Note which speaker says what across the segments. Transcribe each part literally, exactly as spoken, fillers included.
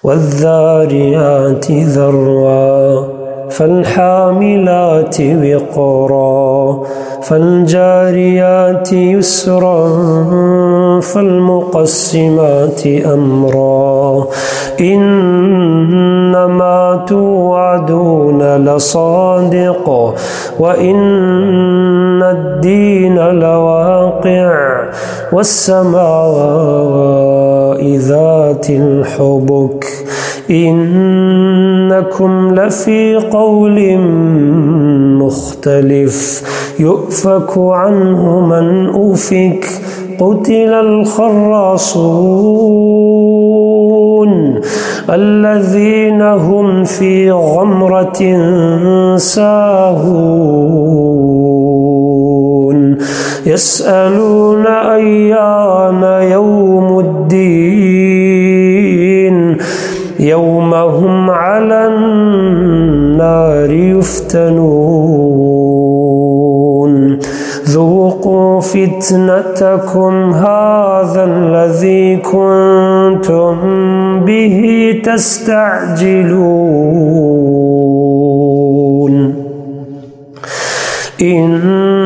Speaker 1: والذاريات ذروا فالحاملات وقرا فالجاريات يسرا فالمقسمات أمرا إنما توعدون لصادق وإن الدين لواقع والسماء ذات الحبك إنكم لفي قول مختلف يؤفك عنه من أفك قتل الخراصون الذين هم في غمرة ساهون يسألون أيان يوم الدين يوم هم على النار يفتنون ذوقوا فتنتكم هذا الذي كنتم به تستعجلون إن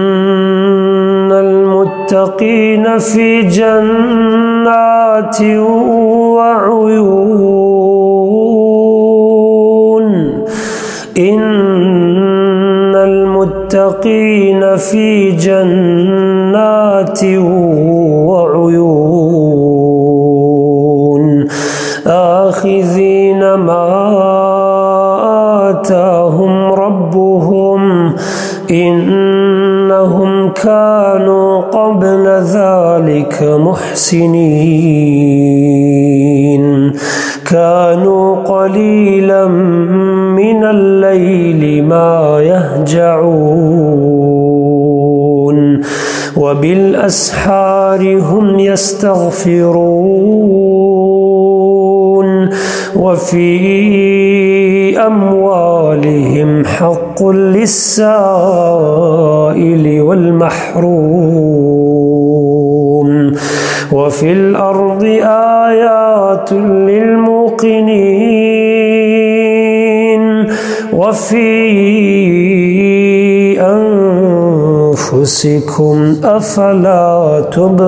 Speaker 1: المتقين في جنات وعيون إن المتقين في جنات وعيون آخذين ما آتاهم ربهم إنهم كانوا قبل ذلك محسنين كانوا قليلا من الليل ما يهجعون وبالأسحار هم يستغفرون وفي أموالهم حق للسائل والمحروم وفي الأرض آيات للموقنين وفي أنفسكم أفلا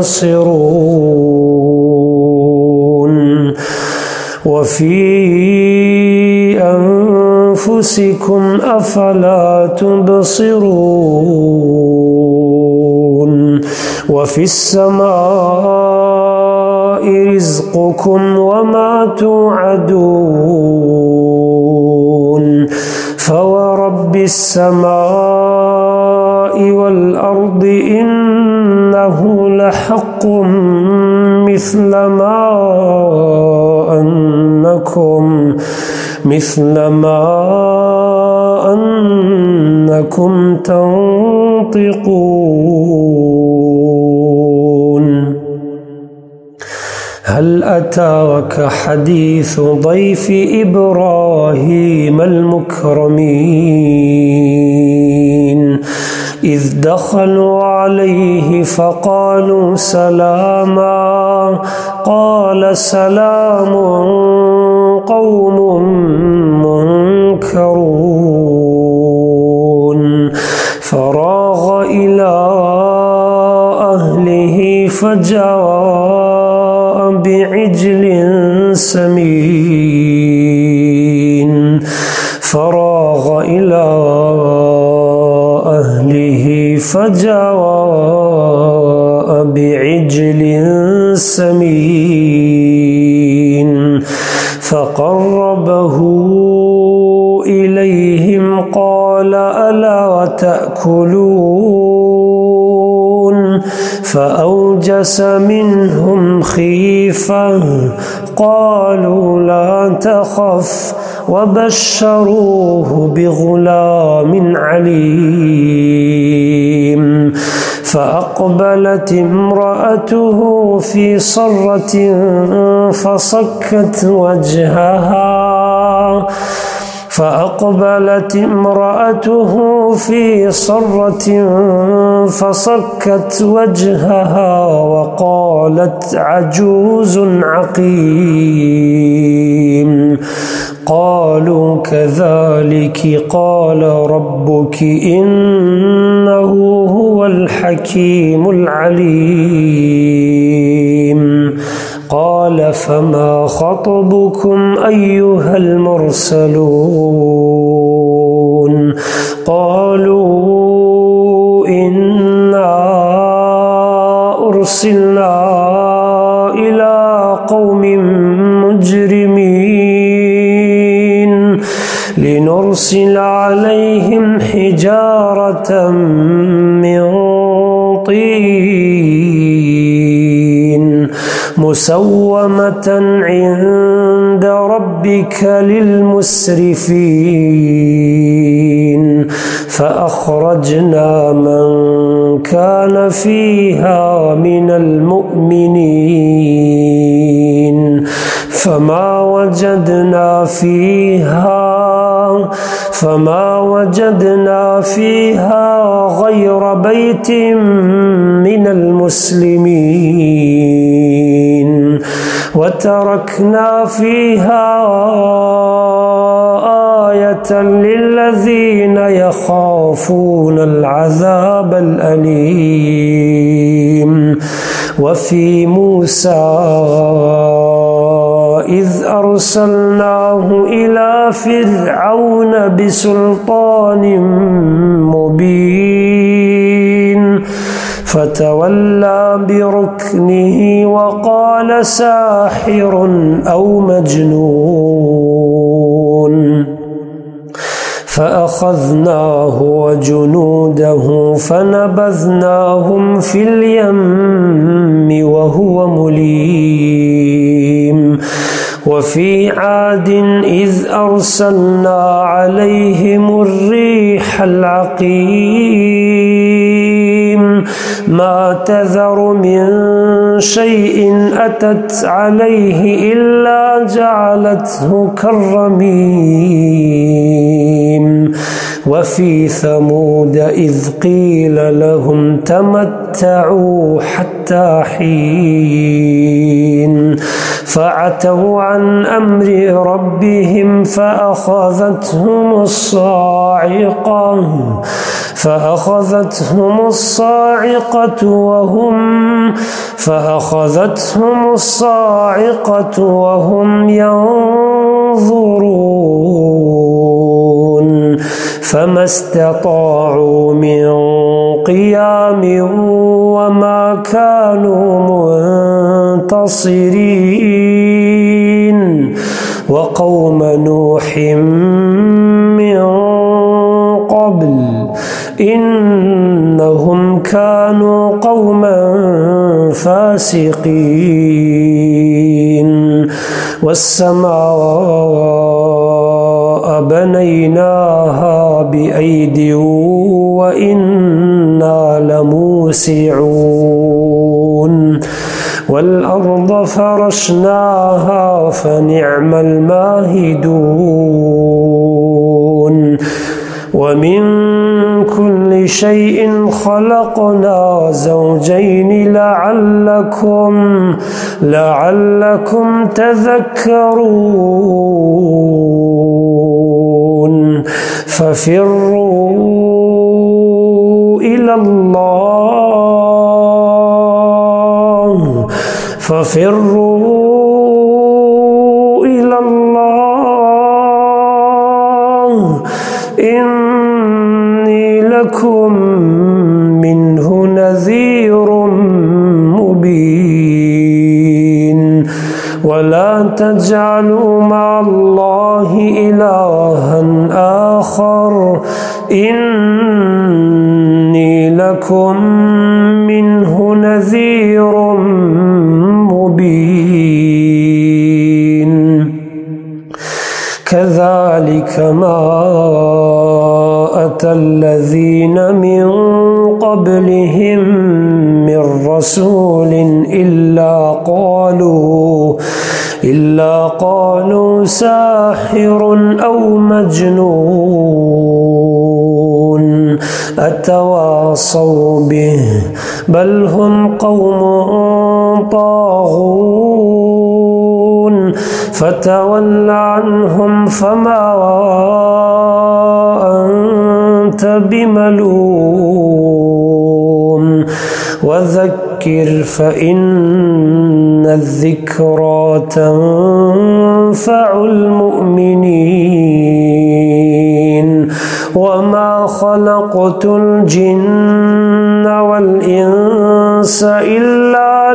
Speaker 1: تبصرون وفي أنفسكم أفلا تبصرون وفي السماء رزقكم وما توعدون فورب السماء والأرض إنه لحق مثل ما أنكم مثل ما أنكم تنطقون هل أتاك حديث ضيف إبراهيم المكرمين إذ دخلوا عليه فقالوا سلاما قال سلام قوم منكرون فراغ إلى أهله فجاء بعجل سمين فراغ إلى أهله فجاء بعجل سمين فقربه إليهم قال ألا تأكلون فأوجس منهم خيفة قالوا لا تخف وبشروه بغلام عليم فأقبلت امرأته في صرة فصكت وجهها فأقبلت امرأته في صرة فصكت وجهها وقالت عجوز عقيم قالوا كذلك قال ربك إنه هو الحكيم العليم قال فما خطبكم أيها المرسلون قالوا إنا أرسلنا إلى قوم مجرمين لنرسل عليهم حجارة من طين مسومة عند ربك للمسرفين فأخرجنا من كان فيها من المؤمنين فما وجدنا فيها فما وجدنا فيها غير بيت من المسلمين وتركنا فيها آية للذين يخافون العذاب الأليم وفي موسى إذ أرسلناه إلى فرعون بسلطان مبين فتولى بركنه وقال ساحر أو مجنون فأخذناه وجنوده فنبذناهم في اليم وهو مليم وفي عاد إذ أرسلنا عليهم الريح العقيم ما تذر من شيء أتت عليه إلا جعلته كالرميم وفي ثمود إذ قيل لهم تمتعوا حتى حين فعتوا عن أمر ربهم فأخذتهم الصاعقة فأخذتهم الصاعقة وهم فأخذتهم الصاعقة وهم ينظرون فما استطاعوا من قيام وما كانوا منتصرين وقوم نوح من قبل إنهم كانوا قوما فاسقين والسماء بنيناها بأيد وإنا لموسعون والأرض فرشناها فنعم الماهدون ومن كل شيء خلقنا زوجين لعلكم لعلكم تذكرون ففروا إلى الله ففروا إلى الله إني لكم منه نذير مبين ولا تجعلوا مع الله إلها آخر إني لكم منه نذير مبين كذلك ما أتى الذين من قبلهم من رسول إلا قالوا إلا قالوا ساحر أو مجنون أتواصوا به بل هم قوم طاغون فتول عنهم فما أنت بملوم وذكر فإن الذكرى تنفع المؤمنين وما خلقت الجن والإنس إلا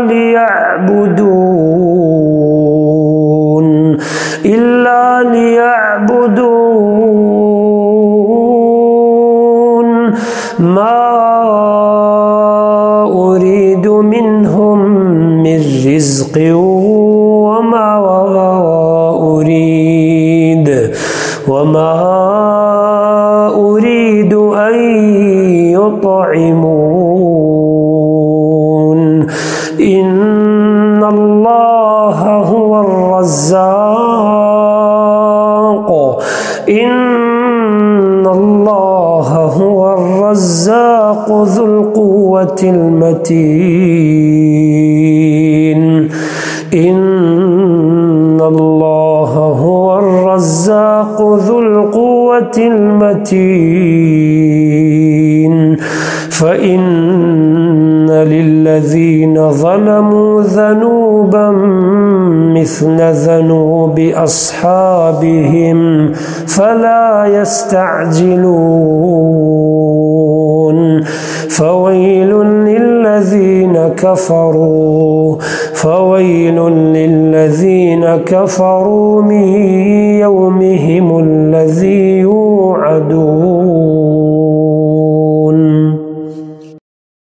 Speaker 1: ليعبدون إلا ليعبدون ما أريد منهم من رزق وما أريد وما أريد أن يطعمون إن الله هو الرزاق إن الله هو الرزاق ذو القوة المتين إن الله هو الرزاق ذو القوة المتين فإن للذين ظلموا ذنوبا مثل ذنوب أصحابهم فلا يستعجلون فويل للذين كفروا فويل للذين كفروا من يومهم الذي يوعدون.